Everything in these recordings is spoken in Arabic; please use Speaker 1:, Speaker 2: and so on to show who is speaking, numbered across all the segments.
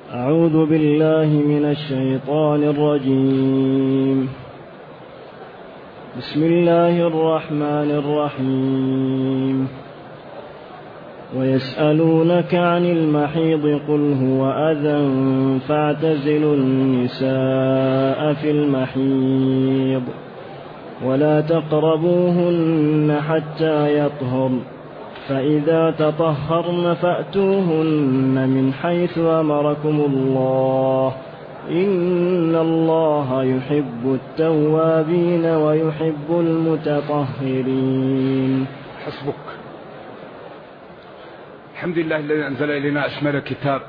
Speaker 1: أعوذ بالله من الشيطان الرجيم. بسم الله الرحمن الرحيم. ويسألونك عن المحيض قل هو أذى فاعتزلوا النساء في المحيض ولا تقربوهن حتى يطهرن فإذا تطهرن فأتوهن من حيث أمركم الله إن الله يحب التوابين ويحب المتطهرين.
Speaker 2: حسبك. الحمد لله الذي أنزل إلينا أشمل الكتاب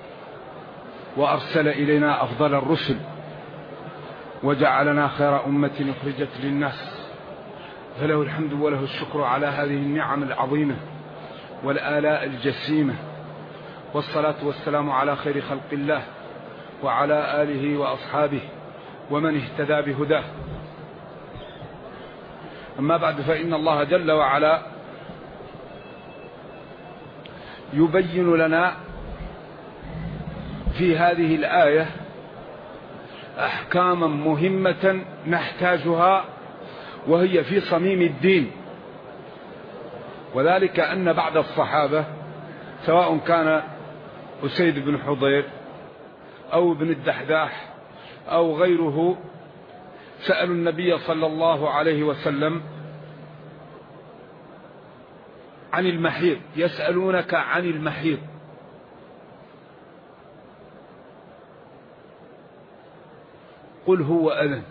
Speaker 2: وأرسل إلينا أفضل الرسل وجعلنا خير أمة أخرجت للناس، فله الحمد وله الشكر على هذه النعم العظيمة والآلاء الجسيمة، والصلاة والسلام على خير خلق الله وعلى آله وأصحابه ومن اهتدى بهداه. أما بعد، فإن الله جل وعلا يبين لنا في هذه الآية أحكاما مهمة نحتاجها وهي في صميم الدين، وذلك أن بعض الصحابة سواء كان أسيد بن حضير أو ابن الدحداح أو غيره سألوا النبي صلى الله عليه وسلم عن المحيض. يسألونك عن المحيض، قل هو أذى.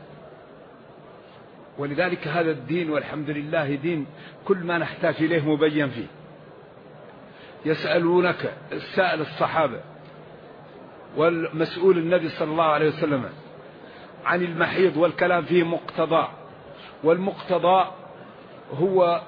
Speaker 2: ولذلك هذا الدين والحمد لله دين كل ما نحتاج إليه مبين فيه. يسألونك، السائل الصحابة والمسؤول النبي صلى الله عليه وسلم عن المحيض، والكلام فيه مقتضى، والمقتضى هو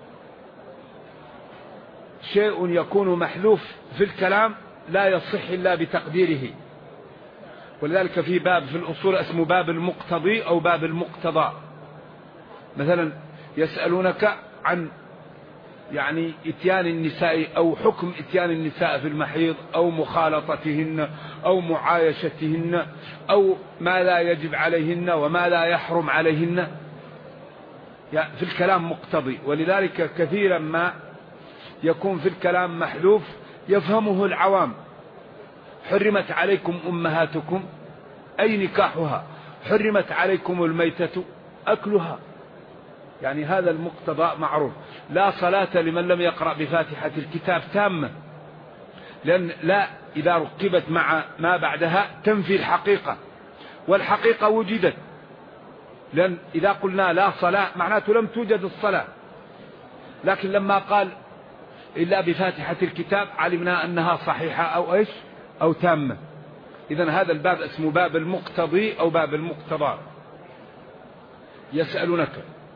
Speaker 2: شيء يكون محذوف في الكلام لا يصح إلا بتقديره، ولذلك في باب في الأصول اسمه باب المقتضي أو باب المقتضى. مثلا يسألونك عن إتيان النساء أو حكم إتيان النساء في المحيض أو مخالطتهن أو معايشتهن أو ما لا يجب عليهن وما لا يحرم عليهن، في الكلام مقتضي. ولذلك كثيرا ما يكون في الكلام محذوف يفهمه العوام. حرمت عليكم أمهاتكم أي نكاحها، حرمت عليكم الميتة أكلها، هذا المقتضى معروف. لا صلاة لمن لم يقرأ بفاتحة الكتاب تامة، لأن لا إذا ركبت مع ما بعدها تنفي الحقيقة، والحقيقة وجدت، لأن إذا قلنا لا صلاة معناته لم توجد الصلاة، لكن لما قال إلا بفاتحة الكتاب علمنا أنها صحيحة أو إيش أو تامة. إذن هذا الباب اسمه باب المقتضي أو باب المقتضى. يسألونك،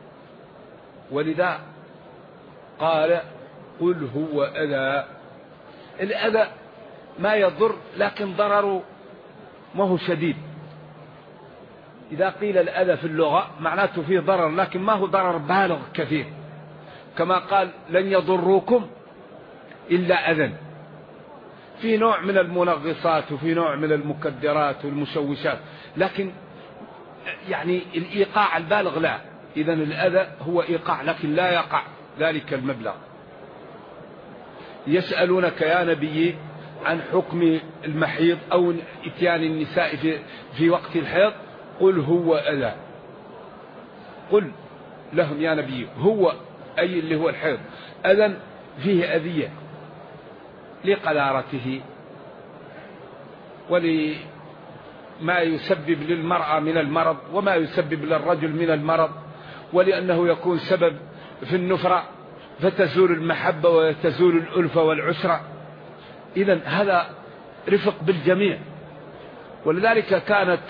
Speaker 2: ولذا قال قل هو أذى. الأذى ما يضر لكن ضرره ما هو شديد. إذا قيل الأذى في اللغة معناته فيه ضرر، لكن ما هو ضرر بالغ كثير، كما قال لن يضروكم إلا أذى. في نوع من المنغصات وفي نوع من المكدرات والمشوشات، لكن الإيقاع البالغ لا. إذن الأذى هو إيقاع لكن لا يقع ذلك المبلغ. يسألونك يا نبي عن حكم المحيض أو إتيان النساء في وقت الحيض، قل هو أذى. قل لهم يا نبي هو أي اللي هو الحيض أذى فيه أذية لقذارته ولما يسبب للمرأة من المرض وما يسبب للرجل من المرض، ولأنه يكون سبب في النفرة فتزول المحبة وتزول الألفة والعسرة. إذن هذا رفق بالجميع. ولذلك كانت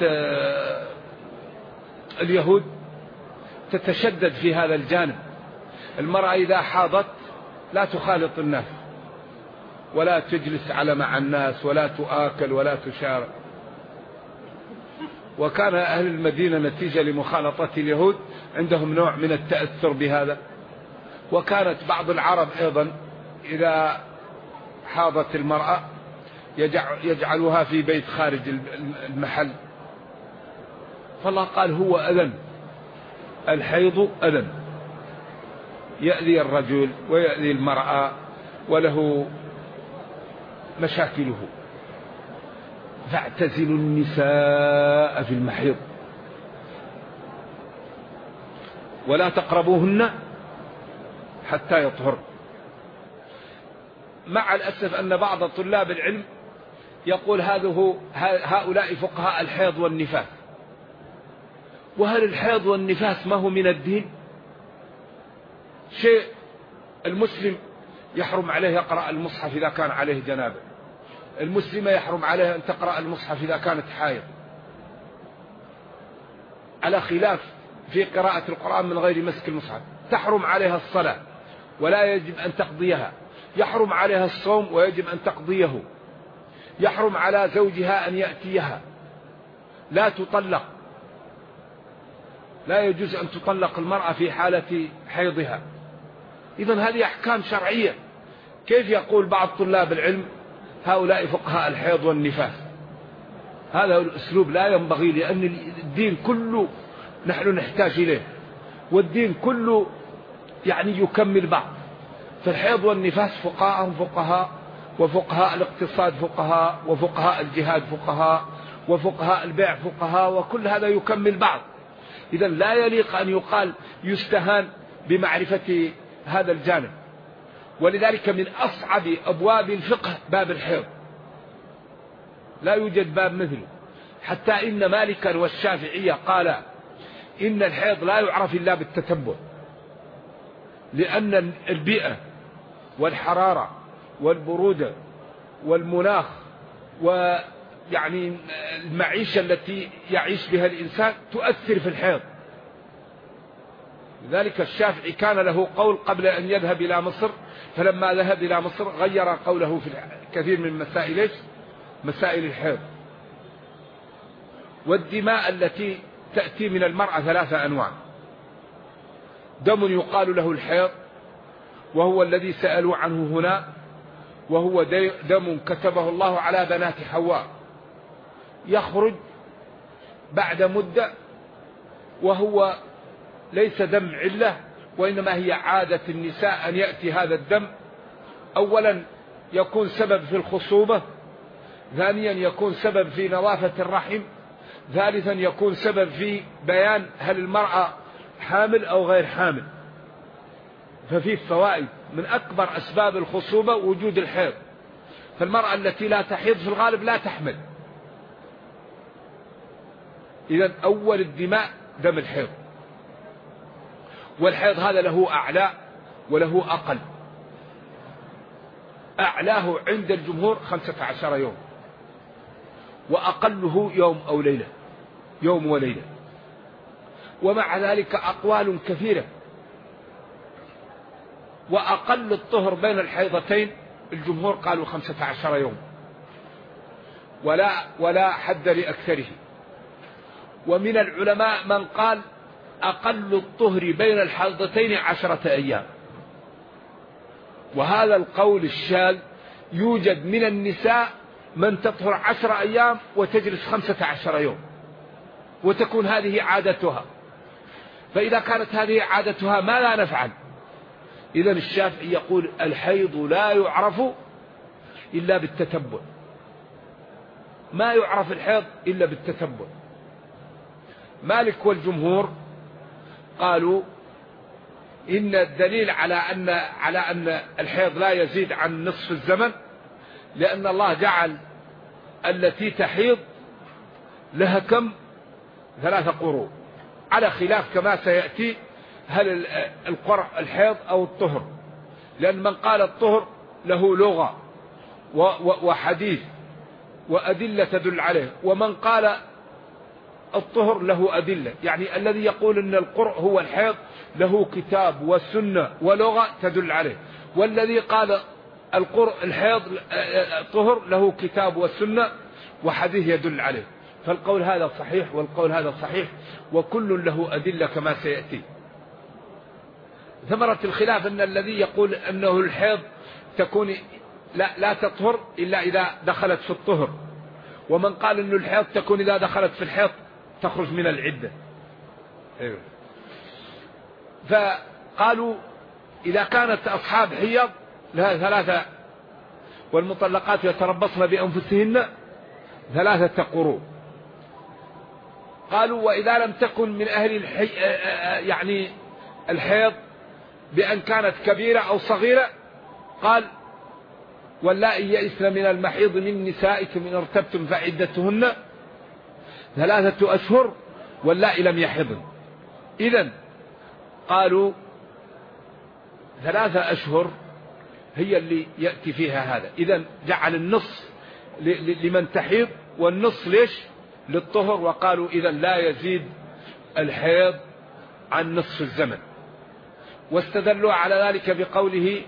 Speaker 2: اليهود تتشدد في هذا الجانب. المرأة إذا حاضت لا تخالط الناس ولا تجلس مع الناس ولا تؤكل ولا تشارك. وكان أهل المدينة نتيجة لمخالطة اليهود عندهم نوع من التأثر بهذا. وكانت بعض العرب أيضا إذا حاضت المرأة يجعلها في بيت خارج المحل. فالله قال هو أذى، الحيض أذى يأذي الرجل ويأذي المرأة وله مشاكله. فاعتزلوا النساء في المحيض ولا تقربوهن حتى يطهر. مع الأسف أن بعض طلاب العلم يقول هؤلاء فقهاء الحيض والنفاس. وهل الحيض والنفاس ما هو من الدين؟ شيء المسلم يحرم عليه يقرأ المصحف إذا كان عليه جنابه، المسلمة يحرم عليها أن تقرأ المصحف إذا كانت حائض، على خلاف في قراءة القرآن من غير مسك المصحف. تحرم عليها الصلاة ولا يجب أن تقضيها، يحرم عليها الصوم ويجب أن تقضيه، يحرم على زوجها أن يأتيها، لا تطلق، لا يجوز أن تطلق المرأة في حالة حيضها. إذن هذه أحكام شرعية. كيف يقول بعض طلاب العلم هؤلاء فقهاء الحيض والنفاس؟ هذا الأسلوب لا ينبغي، لأن الدين كله نحن نحتاج إليه، والدين كله يعني يكمل بعض. فالحيض والنفاس فقهاء، وفقهاء الاقتصاد فقهاء، وفقهاء الجهاد فقهاء، وفقهاء البيع فقهاء، وكل هذا يكمل بعض. إذن لا يليق أن يقال يستهان بمعرفة هذا الجانب. ولذلك من أصعب أبواب الفقه باب الحيض، لا يوجد باب مثله. حتى إن مالكا والشافعية قال إن الحيض لا يعرف إلا بالتتبع، لأن البيئة والحرارة والبرودة والمناخ ويعني المعيشة التي يعيش بها الإنسان تؤثر في الحيض. لذلك الشافعي كان له قول قبل أن يذهب إلى مصر، فلما ذهب إلى مصر غير قوله في كثير من مسائل الحيض. والدماء التي تأتي من المرأة 3 أنواع: دم يقال له الحيض، وهو الذي سألوا عنه هنا، وهو دم كتبه الله على بنات حواء، يخرج بعد مدة، وهو ليس دم علة، وإنما هي عادة النساء أن يأتي هذا الدم. أولا يكون سبب في الخصوبة، ثانيا يكون سبب في نظافة الرحم، ثالثا يكون سبب في بيان هل المرأة حامل أو غير حامل. ففيه فوائد. من أكبر أسباب الخصوبة وجود الحيض، فالمرأة التي لا تحيض في الغالب لا تحمل. إذن أول الدماء دم الحيض. والحيض هذا له أعلى وله أقل. أعلاه عند الجمهور 15 يوم، وأقله يوم أو ليلة، يوم وليلة. ومع ذلك أقوال كثيرة. وأقل الطهر بين الحيضتين الجمهور قالوا 15 يوم، ولا حد لأكثره. ومن العلماء من قال أقل الطهر بين الحيضتين 10 أيام. وهذا القول الشاذ يوجد من النساء من تطهر 10 أيام وتجلس 15 يوم، وتكون هذه عادتها. فإذا كانت هذه عادتها ما لا نفعل؟ إذن الشافعي يقول الحيض لا يعرف إلا بالتتبع، ما يعرف الحيض إلا بالتتبع. مالك والجمهور قالوا إن الدليل على أن الحيض لا يزيد عن نصف الزمن، لأن الله جعل التي تحيض لها كم؟ 3 قروء، على خلاف كما سيأتي هل الحيض أو الطهر. لأن من قال الطهر له لغة وحديث وأدلة تدل عليه، ومن قال الطهر له أدلة. يعني الذي يقول أن القرء هو الحيض له كتاب والسنة ولغة تدل عليه، والذي قال القرء الحيض الطهر له كتاب والسنة وحديث يدل عليه. فالقول هذا صحيح والقول هذا صحيح، وكل له أدلة كما سيأتي. ثمرة الخلاف أن الذي يقول أنه الحيض تكون لا تطهر إلا إذا دخلت في الطهر، ومن قال أن الحيض تكون إذا دخلت في الحيض تخرج من العدة. فقالوا إذا كانت أصحاب حيض لها 3 والمطلقات يتربصن بأنفسهن 3 قروء. قالوا وإذا لم تكن من أهل يعني الحيض بأن كانت كبيرة أو صغيرة، قال واللائي يئسن من المحيض من نسائكم إن ارتبتم فعدتهن 3 أشهر واللائي لم يحضن. إذن قالوا 3 أشهر هي اللي يأتي فيها هذا. إذن جعل النصف لمن تحيض والنصف ليش؟ للطهر. وقالوا إذن لا يزيد الحيض عن نصف الزمن. واستدلوا على ذلك بقوله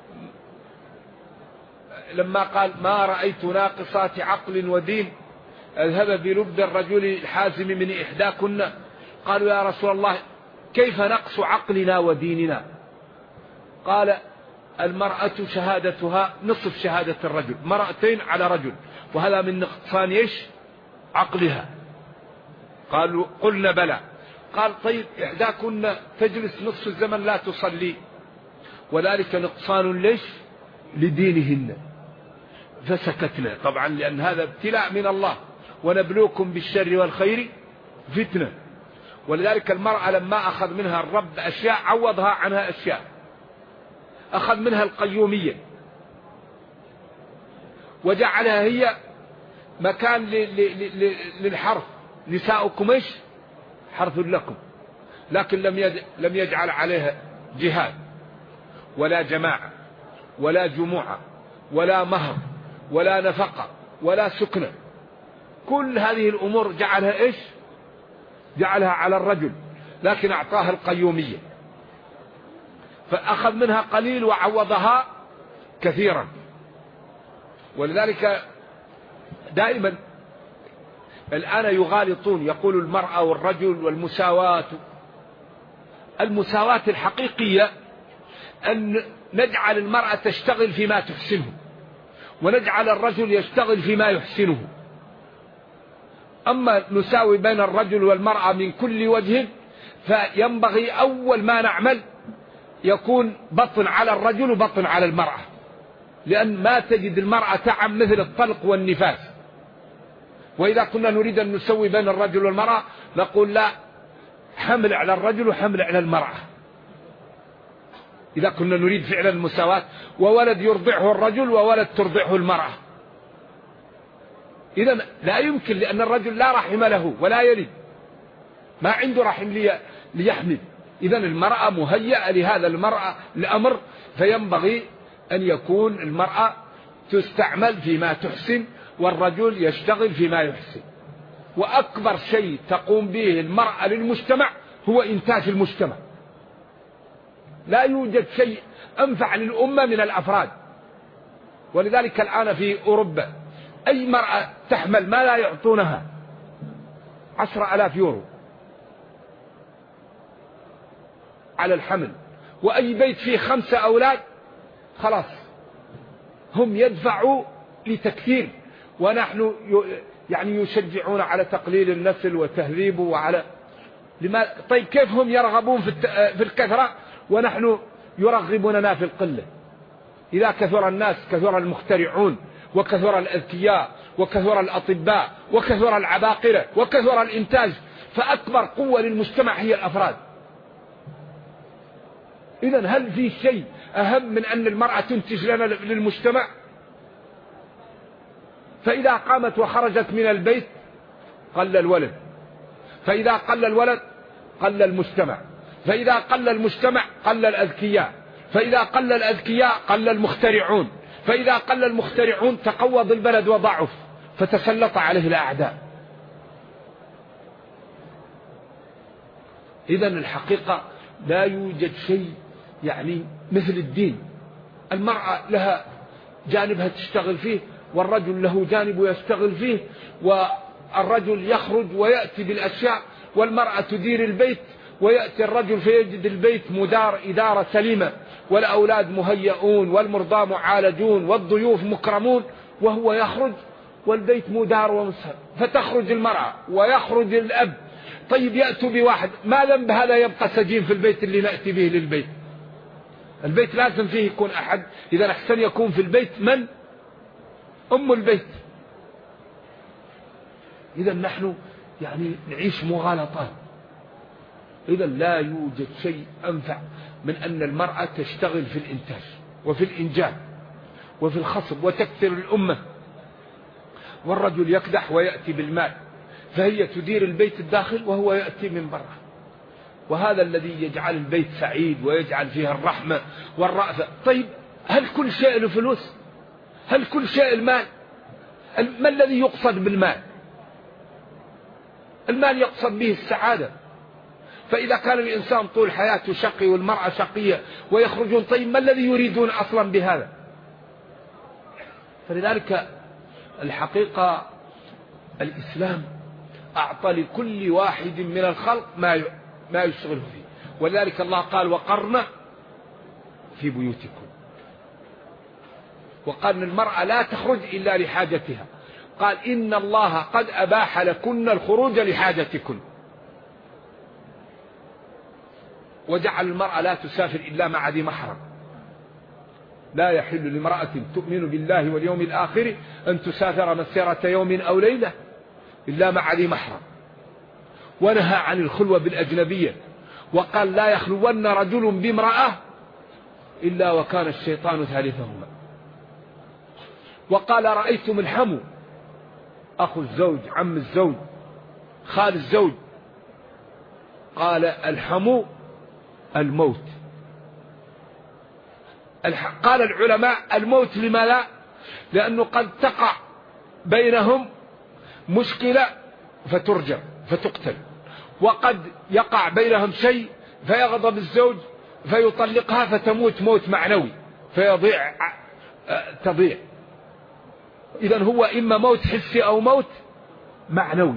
Speaker 2: لما قال ما رأيت ناقصات عقل ودين اذهب بلب الرجل الحازم من إحداكن. قالوا يا رسول الله كيف نقص عقلنا وديننا؟ قال المرأة شهادتها نصف شهادة الرجل، 2 على رجل، وهذا من نقصان ايش؟ عقلها. قالوا قلنا بلى. قال طيب إحداكن تجلس نصف الزمن لا تصلي وذلك نقصان ليش؟ لدينهن. فسكتنا طبعا لأن هذا ابتلاء من الله، ونبلوكم بالشر والخير فتنة. ولذلك المرأة لما أخذ منها الرب أشياء عوضها عنها أشياء. أخذ منها القيومية وجعلها هي مكان للحرث، نساؤكم ايش؟ حرث لكم، لكن لم يجعل عليها جهاد ولا جماعة ولا جموعة ولا مهر ولا نفقة ولا سكنة. كل هذه الأمور جعلها ايش؟ جعلها على الرجل، لكن أعطاها القيومية، فأخذ منها قليل وعوضها كثيرا. ولذلك دائما الآن يغالطون، يقول المرأة والرجل والمساواة. المساواة الحقيقية أن نجعل المرأة تشتغل فيما تحسنه ونجعل الرجل يشتغل فيما يحسنه. أما نساوي بين الرجل والمرأة من كل وجه، فينبغي أول ما نعمل يكون بطن على الرجل وبطن على المرأة، لأن ما تجد المرأة تعب مثل الطلق والنفاس. وإذا كنا نريد أن نسوي بين الرجل والمرأة نقول لا، حمل على الرجل وحمل على المرأة. إذا كنا نريد فعلا المساواة، وولد يرضعه الرجل وولد ترضعه المرأة. إذن لا يمكن، لأن الرجل لا رحم له ولا يلد، ما عنده رحم ليحمل. إذن المرأة مهيئة لهذا الأمر، فينبغي أن يكون المرأة تستعمل فيما تحسن والرجل يشتغل فيما يحسن. وأكبر شيء تقوم به المرأة للمجتمع هو إنتاج المجتمع. لا يوجد شيء أنفع للأمة من الأفراد. ولذلك الآن في أوروبا أي مرأة تحمل ما لا يعطونها 10,000 يورو على الحمل، وأي بيت فيه 5 أولاد خلاص هم يدفعوا لتكثير، ونحن يعني يشجعون على تقليل النسل وتهذيبه وعلى طيب كيف هم يرغبون في الكثرة ونحن يرغبوننا في القلة؟ إذا كثر الناس كثر المخترعون وكثر الأذكياء وكثر الأطباء وكثر العباقرة وكثر الإنتاج، فأكبر قوة للمجتمع هي الأفراد. إذن هل في شيء أهم من أن المرأة تنتج لنا للمجتمع؟ فإذا قامت وخرجت من البيت قل الولد، فإذا قل الولد قل المجتمع، فإذا قل المجتمع قل الأذكياء، فإذا قل الأذكياء قل المخترعون، فإذا قل المخترعون تقوض البلد وضعف فتسلط عليه الأعداء. إذن الحقيقة لا يوجد شيء يعني مثل الدين. المرأة لها جانبها تشتغل فيه، والرجل له جانب يشتغل فيه، والرجل يخرج ويأتي بالأشياء، والمرأة تدير البيت، ويأتي الرجل فيجد البيت مدار إدارة سليمة، والأولاد مهيئون والمرضى معالجون والضيوف مكرمون، وهو يخرج والبيت مدار ومسهر، فتخرج المرأة ويخرج الأب. طيب يأتوا بواحد، ما ذنب هذا يبقى سجين في البيت اللي نأتي به للبيت؟ البيت لازم فيه يكون أحد، إذا أحسن يكون في البيت من؟ أم البيت. إذا نحن يعني نعيش مغالطات. إذا لا يوجد شيء أنفع من أن المرأة تشتغل في الإنتاج وفي الإنجاب وفي الخصب وتكثر الأمة، والرجل يكدح ويأتي بالمال، فهي تدير البيت الداخل وهو يأتي من برا. وهذا الذي يجعل البيت سعيد ويجعل فيها الرحمة والرأفة. طيب هل كل شيء له فلوس؟ هل كل شيء المال؟ ما الذي يقصد بالمال؟ المال يقصد به السعادة. فإذا كان الإنسان طول حياته شقي والمرأة شقية ويخرجون، طيب ما الذي يريدون أصلا بهذا؟ فلذلك الحقيقة الإسلام أعطى لكل واحد من الخلق ما يشغله فيه، ولذلك الله قال وقرن في بيوتكم، وقال ان المرأة لا تخرج إلا لحاجتها، قال إن الله قد أباح لكن الخروج لحاجتكن، وجعل المرأة لا تسافر إلا مع ذي محرم. لا يحل لامرأة تؤمن بالله واليوم الآخر أن تسافر مسيرة يوم أو ليلة إلا مع ذي محرم. ونهى عن الخلوة بالأجنبية، وقال لا يخلون رجل بامرأة إلا وكان الشيطان ثالثهما. وقال رأيتم الحمو، أخو الزوج، عم الزوج، خال الزوج، قال الحمو الموت. قال العلماء الموت لما لا؟ لأنه قد تقع بينهم مشكلة فترجم فتقتل، وقد يقع بينهم شيء فيغضب الزوج فيطلقها فتموت موت معنوي تضيع. إذن هو إما موت حسي أو موت معنوي.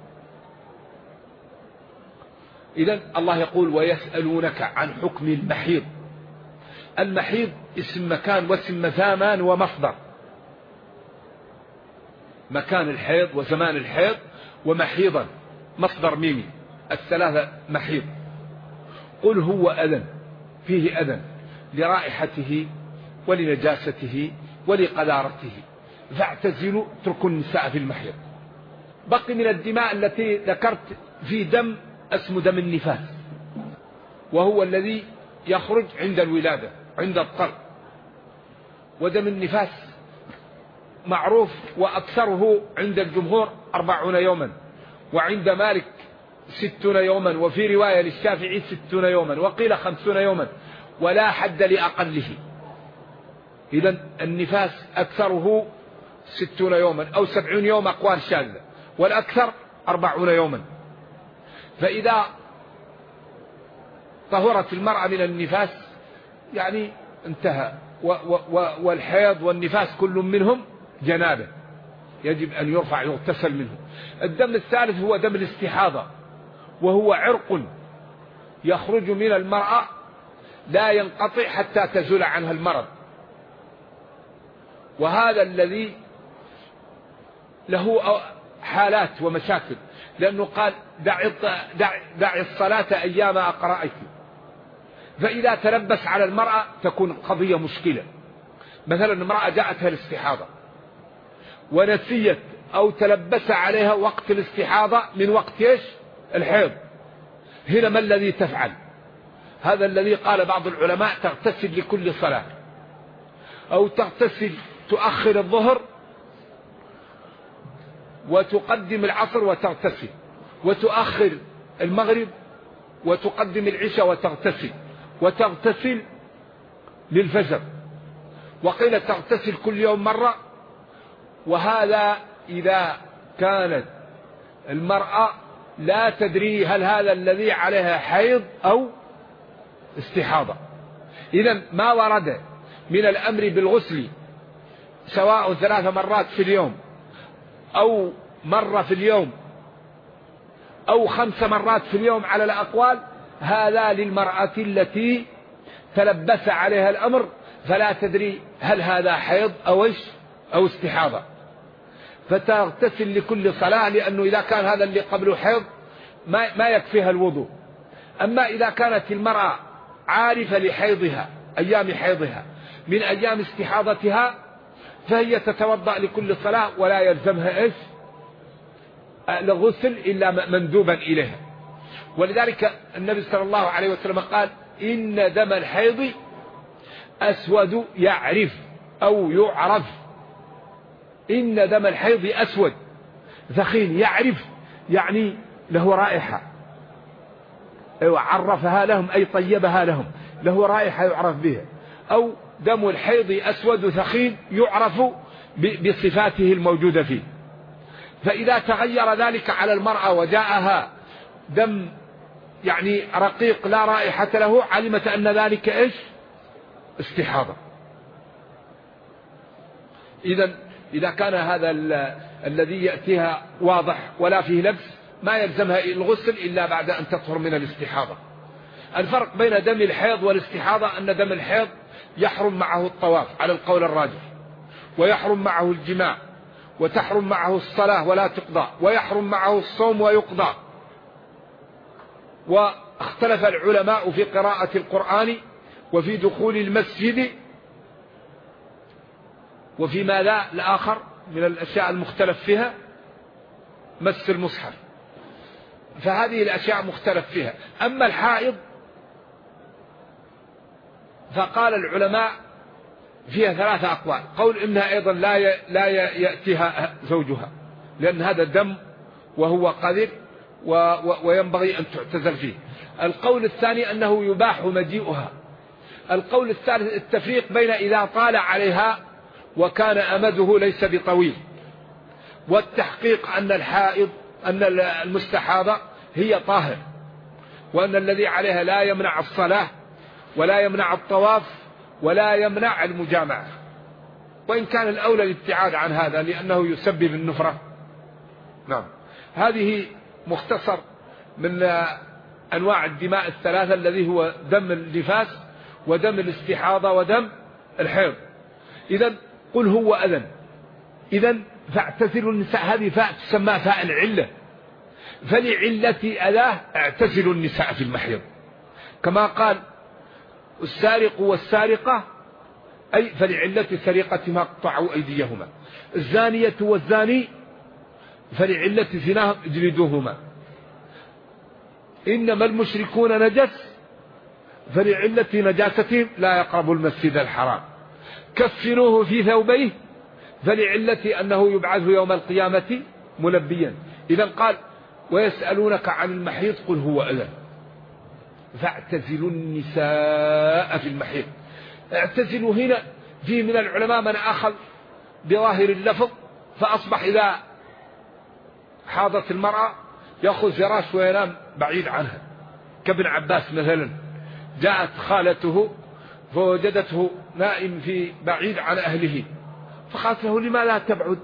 Speaker 2: إذن الله يقول ويسألونك عن حكم المحيض. المحيض اسم مكان واسم زمان ومصدر. مكان الحيض وزمان الحيض ومحيضا مصدر ميمي، الثلاثة محيض. قل هو أذن، فيه أذن لرائحته ولنجاسته ولقذارته، فاعتزلوا اتركوا النساء في المحيض. بقي من الدماء التي ذكرت في دم اسمه دم النفاس، وهو الذي يخرج عند الولادة عند الطلق. ودم النفاس معروف وأكثره عند الجمهور 40 يوما، وعند مالك 60 يوما، وفي رواية للشافعي 60 يوما، وقيل 50 يوما، ولا حد لأقله. إذن النفاس أكثره 60 يوما أو 70 يوم أقوال شاذة، والأكثر 40 يوما. فإذا طهرت المرأة من النفاس يعني انتهى، والحيض والنفاس كل منهم جنابه يجب أن يرفع يغتسل منه. الدم الثالث هو دم الاستحاضة، وهو عرق يخرج من المرأة لا ينقطع حتى تزول عنها المرض، وهذا الذي له حالات ومشاكل، لأنه قال دع الصلاة أيام أقرأك. فإذا تلبس على المرأة تكون قضية مشكلة. مثلا امرأة جاءتها الاستحاضة ونسيت أو تلبس عليها وقت الاستحاضة من وقت ايش؟ الحيض. هنا ما الذي تفعل؟ هذا الذي قال بعض العلماء تغتسل لكل صلاة، أو تغتسل تؤخر الظهر وتقدم العصر وتغتسل، وتؤخر المغرب وتقدم العشاء وتغتسل، وتغتسل للفجر، وقيل تغتسل كل يوم مرة. وهذا إذا كانت المرأة لا تدري هل هذا الذي عليها حيض أو استحاضة. إذن ما ورد من الأمر بالغسل سواء 3 مرات في اليوم أو مرة في اليوم أو 5 مرات في اليوم على الأقوال، هذا للمرأة التي تلبس عليها الأمر فلا تدري هل هذا حيض أو استحاضة، فتغتسل لكل صلاة، لأنه إذا كان هذا اللي قبله حيض ما يكفيها الوضوء. أما إذا كانت المرأة عارفة لحيضها، أيام حيضها من أيام استحاضتها، فهي تتوضأ لكل صلاة ولا يلزمها الغسل إلا مندوبا إليها. ولذلك النبي صلى الله عليه وسلم قال: إن دم الحيض أسود يعرف أو يعرف. إن دم الحيض أسود ثخين يعرف، يعني له رائحة، عرفها لهم أي طيبها لهم، له رائحة يعرف بها. أو دم الحيض أسود ثخين يعرف بصفاته الموجودة فيه. فإذا تغير ذلك على المرأة وجاءها دم يعني رقيق لا رائحة له، علمت أن ذلك استحاضة. إذا كان هذا الذي يأتيها واضح ولا فيه لبس، ما يلزمها الغسل إلا بعد أن تطهر من الاستحاضة. الفرق بين دم الحيض والاستحاضة أن دم الحيض يحرم معه الطواف على القول الراجح، ويحرم معه الجماع، وتحرم معه الصلاة ولا تقضى، ويحرم معه الصوم ويقضى. واختلف العلماء في قراءة القرآن، وفي دخول المسجد، وفي ماذا الآخر من الأشياء المختلف فيها، مس المصحف. فهذه الأشياء مختلف فيها. أما الحائض فقال العلماء فيها 3 أقوال. قول إنها أيضا لا يأتيها زوجها، لأن هذا دم وهو قذر وينبغي أن تعتزل فيه. القول الثاني أنه يباح مجيئها. القول الثالث التفريق بين إذا طال عليها وكان أمده ليس بطويل، والتحقيق أن الحائض أن المستحاضة هي طاهر، وأن الذي عليها لا يمنع الصلاة ولا يمنع الطواف ولا يمنع المجامعة، وإن كان الأولى الابتعاد عن هذا لأنه يسبب النفرة. نعم، هذه مختصر من أنواع الدماء الثلاثة، الذي هو دم النفاس ودم الاستحاضة ودم الحيض. إذن قل هو أذن، إذن فاعتزلوا النساء. هذه فاء تسمى فاء العلة، فلعلة أذاه اعتزلوا النساء في المحيض، كما قال السارق والسارقة أي فلعلة سرقتهما اقطعوا أيديهما، الزانية والزاني فلعلة زناهم اجلدوهما، إنما المشركون نجس فلعلة نجاستهم لا يقربوا المسجد الحرام، كفنوه في ثوبيه فلعلة أنه يبعث يوم القيامة ملبيا. إذا قال ويسألونك عن المحيض قل هو أذى فاعتزلوا النساء في المحيض. اعتزلوا هنا فيه من العلماء من أخذ بظاهر اللفظ، فأصبح إذا حاضت المرأة يأخذ فراش وينام بعيد عنها، كابن عباس مثلا جاءت خالته فوجدته نائم في بعيد عن أهله، فقالت له لما لا تبعد؟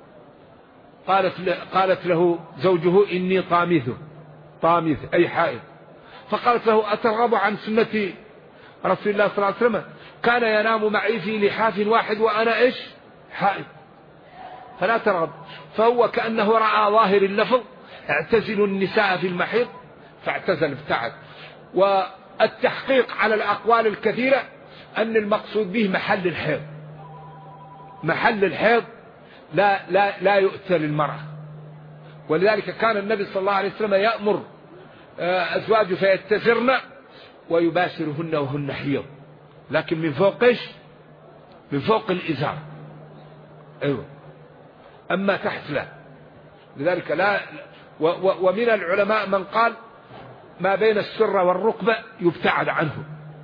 Speaker 2: قالت له زوجه إني طامث أي حائض. فقالت له أترغب عن سنة رسول الله صلى الله عليه وسلم؟ كان ينام معي في لحاف واحد وأنا حائض، فلا ترغب. فهو كأنه رأى ظاهر اللفظ اعتزلوا النساء في المحيض فاعتزل ابتعد. والتحقيق على الأقوال الكثيرة أن المقصود به محل الحيض. محل الحيض لا يؤتى للمرأة، ولذلك كان النبي صلى الله عليه وسلم يأمر أزواجه فيتزرن ويباشرهن وهن حيض، لكن من فوق من فوق الإزار، أيوة، أما تحت لا. لذلك لا. ومن العلماء من قال ما بين السرة والركبة يبتعد عنه،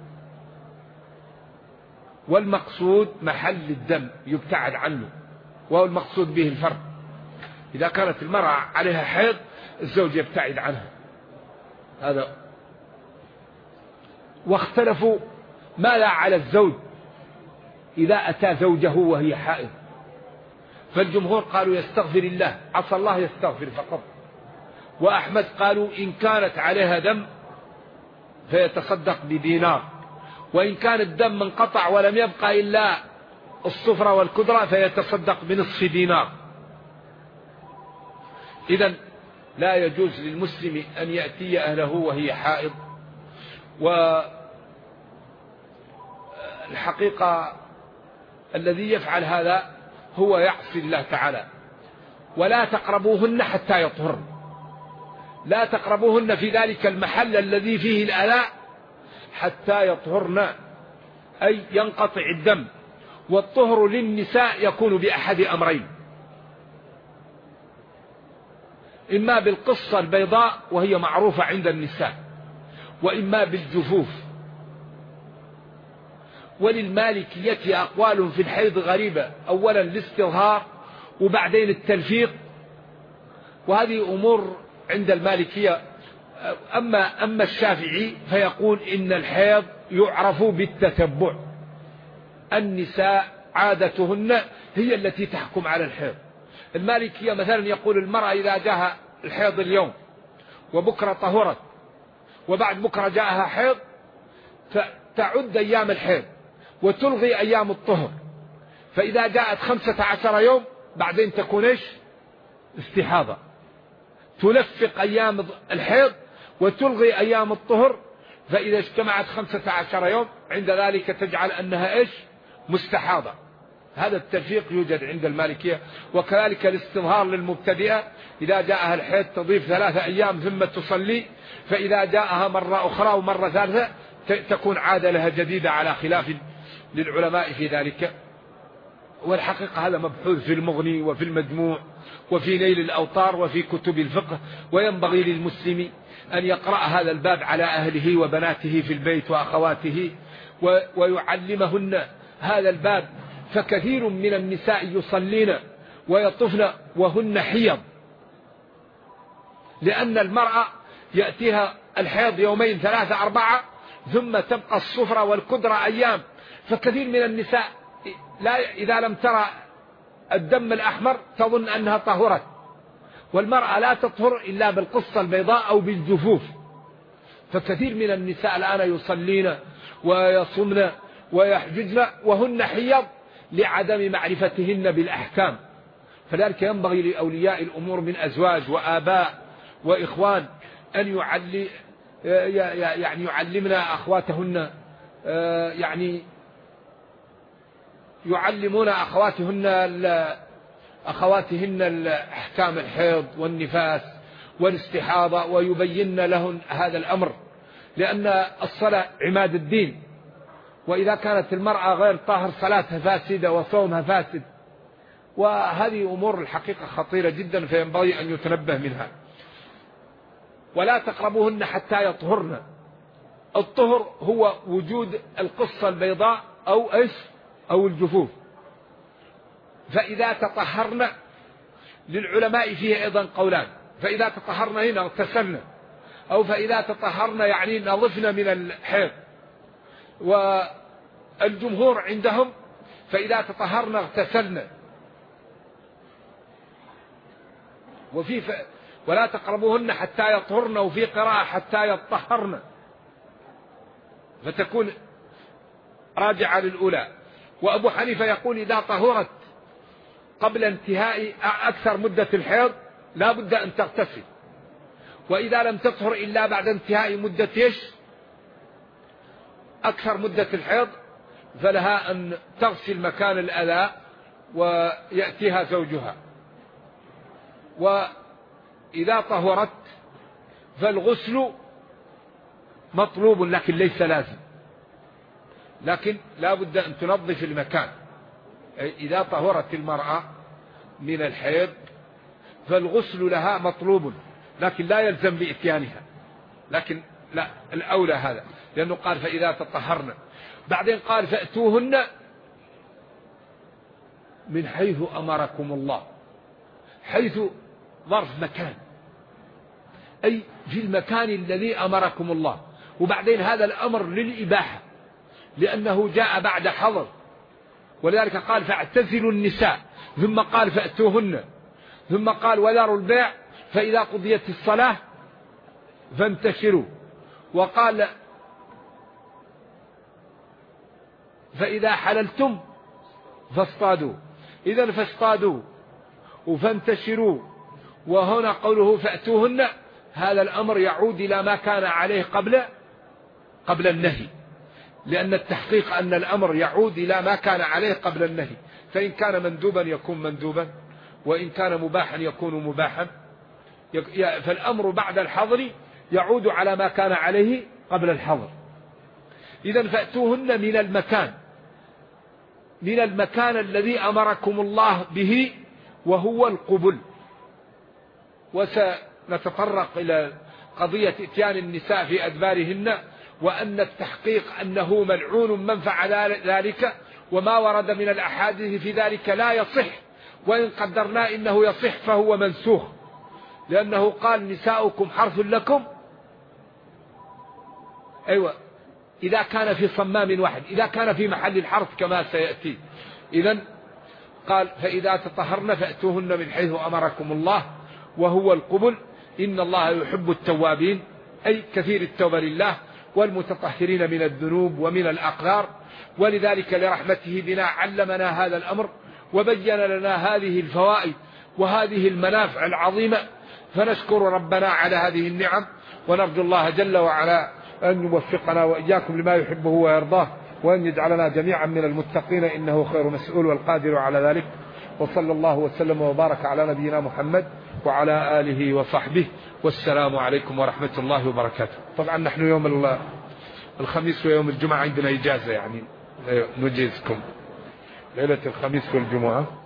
Speaker 2: والمقصود محل الدم يبتعد عنه، وهو المقصود به الفرق. إذا كانت المرأة عليها حيض الزوج يبتعد عنها، هذا. واختلفوا ماذا على الزوج إذا أتى زوجه وهي حائض. فالجمهور قالوا يستغفر الله، عسى الله يستغفر فقط. وأحمد قالوا إن كانت عليها دم فيتصدق بدينار، وإن كان الدم انقطع ولم يبقى إلا الصفرة والكدرة فيتصدق بنصف دينار. إذن لا يجوز للمسلم أن يأتي أهله وهي حائض. والحقيقة الذي يفعل هذا هو يعصي الله تعالى. ولا تقربوهن حتى يطهرن، لا تقربوهن في ذلك المحل الذي فيه الآلاء حتى يطهرن، أي ينقطع الدم. والطهر للنساء يكون بأحد أمرين: إما بالقصة البيضاء وهي معروفة عند النساء، وإما بالجفوف. وللمالكية أقوال في الحيض غريبة: أولا الاستظهار، وبعدين التلفيق، وهذه أمور عند المالكية. أما الشافعي فيقول إن الحيض يعرف بالتتبع، النساء عادتهن هي التي تحكم على الحيض. المالكية مثلا يقول المرأة إذا جاءها الحيض اليوم وبكرة طهرت وبعد بكرة جاءها حيض تعد أيام الحيض وتلغي أيام الطهر، فإذا جاءت 15 يوم بعدين تكون إيش؟ استحاضة، تلفق أيام الحيض وتلغي أيام الطهر، فإذا اجتمعت 15 يوم عند ذلك تجعل أنها إيش؟ مستحاضة. هذا التلفيق يوجد عند المالكية. وكذلك الاستظهار للمبتدئة، إذا جاءها الحيض تضيف 3 أيام ثم تصلي، فإذا جاءها مرة أخرى ومرة ثالثة تكون عادة لها جديدة، على خلاف للعلماء في ذلك. والحقيقة هذا مبحوث في المغني وفي المجموع وفي نيل الأوطار وفي كتب الفقه. وينبغي للمسلم أن يقرأ هذا الباب على أهله وبناته في البيت وأخواته ويعلمهن هذا الباب. فكثير من النساء يصلين ويطفن وهن حيض، لأن المرأة يأتيها الحيض 2 3 4 ثم تبقى الصفرة والكدرة أيام. فكثير من النساء إذا لم ترى الدم الأحمر تظن أنها طهرت، والمرأة لا تطهر إلا بالقصة البيضاء أو بالجفوف. فكثير من النساء الآن يصلين ويصمن ويحججن وهن حيض لعدم معرفتهن بالأحكام. فذلك ينبغي لأولياء الأمور من أزواج وآباء وإخوان أن يعلمنا أخواتهن، يعلمون أخواتهن أحكام الحيض والنفاس والاستحاضة، ويبين لهن هذا الأمر، لأن الصلاة عماد الدين، وإذا كانت المرأة غير طاهر صلاتها فاسدة وصومها فاسد. وهذه أمور الحقيقة خطيرة جدا، فينبغي أن يتنبه منها. ولا تقربوهن حتى يطهرن. الطهر هو وجود القصة البيضاء أو الجفوف. فإذا تطهرن للعلماء فيه أيضا قولان: فإذا تطهرن هنا اغتسلن، أو فإذا تطهرن يعني نظفن من الحيض. والجمهور عندهم فإذا تطهرن اغتسلن. ولا تقربوهن حتى يطهرن، وفي قراءة حتى يطهرن، فتكون راجعة للأولى. وأبو حنيفة يقول إذا طهرت قبل انتهاء أكثر مدة الحيض لا بد أن تغتسل، وإذا لم تطهر إلا بعد انتهاء مدة أكثر مدة الحيض فلها أن تغسل مكان الأذى ويأتيها زوجها. وإذا طهرت فالغسل مطلوب لكن ليس لازم، لكن لا بد أن تنظف المكان. إذا طهرت المرأة من الحيض فالغسل لها مطلوب لكن لا يلزم بإتيانها، لكن لا، الأولى هذا، لأنه قال فإذا تطهرن. بعدين قال فأتوهن من حيث أمركم الله. حيث ظرف مكان، أي في المكان الذي أمركم الله. وبعدين هذا الأمر للإباحة لأنه جاء بعد حظر، ولذلك قال فاعتزلوا النساء، ثم قال فأتوهن، ثم قال وذروا البيع فإذا قضيت الصلاة فانتشروا. وقال فإذا حللتم فاصطادوا. إذن فاصطادوا وفانتشروا. وهنا قوله فأتوهن، هذا الأمر يعود إلى ما كان عليه قبل النهي، لأن التحقيق أن الأمر يعود إلى ما كان عليه قبل النهي. فإن كان مندوبا يكون مندوبا، وإن كان مباحا يكون مباحا. فالأمر بعد الحظر يعود على ما كان عليه قبل الحظر. إذن فأتوهن من المكان الذي أمركم الله به، وهو القبل. وسنتطرق إلى قضية إتيان النساء في أدبارهن، وأن التحقيق أنه ملعون من فعل ذلك، وما ورد من الأحاديث في ذلك لا يصح، وإن قدرنا إنه يصح فهو منسوخ، لأنه قال نساؤكم حرث لكم. أيوة، إذا كان في صمام واحد، إذا كان في محل الحرث كما سيأتي. إذن قال فإذا تطهرن فأتوهن من حيث أمركم الله وهو القبل، إن الله يحب التوابين، أي كثير التوبة لله، والمتطهرين من الذنوب ومن الأقدار. ولذلك لرحمته بنا علمنا هذا الأمر، وبين لنا هذه الفوائد وهذه المنافع العظيمة، فنشكر ربنا على هذه النعم، ونرجو الله جل وعلا أن يوفقنا وإياكم لما يحبه ويرضاه، وأن يجعلنا جميعا من المتقين، إنه خير مسؤول والقادر على ذلك. وصلى الله وسلم وبارك على نبينا محمد وعلى آله وصحبه، والسلام عليكم ورحمة الله وبركاته. طبعا نحن يوم الخميس ويوم الجمعة عندنا إجازة، يعني نجيزكم ليلة الخميس والجمعة.